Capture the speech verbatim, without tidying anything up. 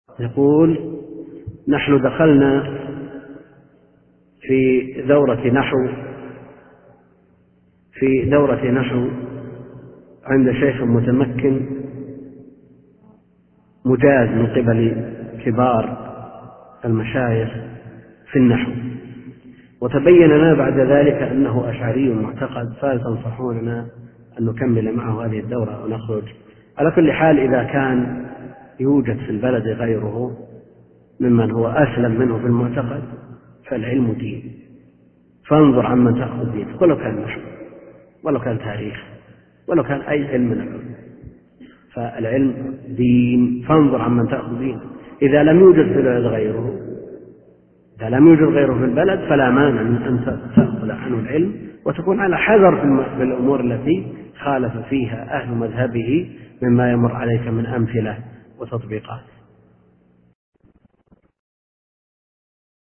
يقول: نحن دخلنا في دورة نحو في دورة نحو عند شيخ متمكن مجاز من قبل كبار المشايخ في النحو، وتبين لنا بعد ذلك أنه أشعري معتقد، فهل تنصحوننا أن نكمل معه هذه الدورة ونخرج؟ على كل حال، إذا كان يوجد في البلد غيره ممن هو أسلم منه في المعتقد فالعلم دين، فانظر عمن تأخذ دينك، ولو كان نحو ولو كان تاريخ ولو كان أي علم من العلم، فالعلم دين، فانظر عمن تأخذ دينك. إذا لم يوجد في البلد غيره إذا لم يوجد غيره في البلد فلا مانع من أن تأخذ عنه العلم، وتكون على حذر في الأمور التي خالف فيها أهل مذهبه مما يمر عليك من أمثلة وتطبيقات.